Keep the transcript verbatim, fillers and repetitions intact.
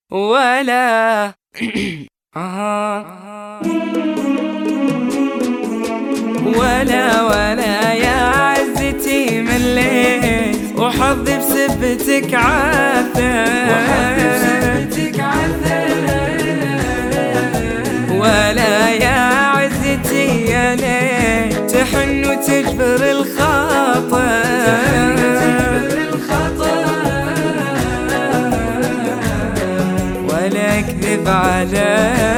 ولا آه ولا ولا يا عزتي مليت وحظي بسبتك عثر، ولا يا عزتي يا ليت تحن وتجبر الخاطر، ولا اكذب عليك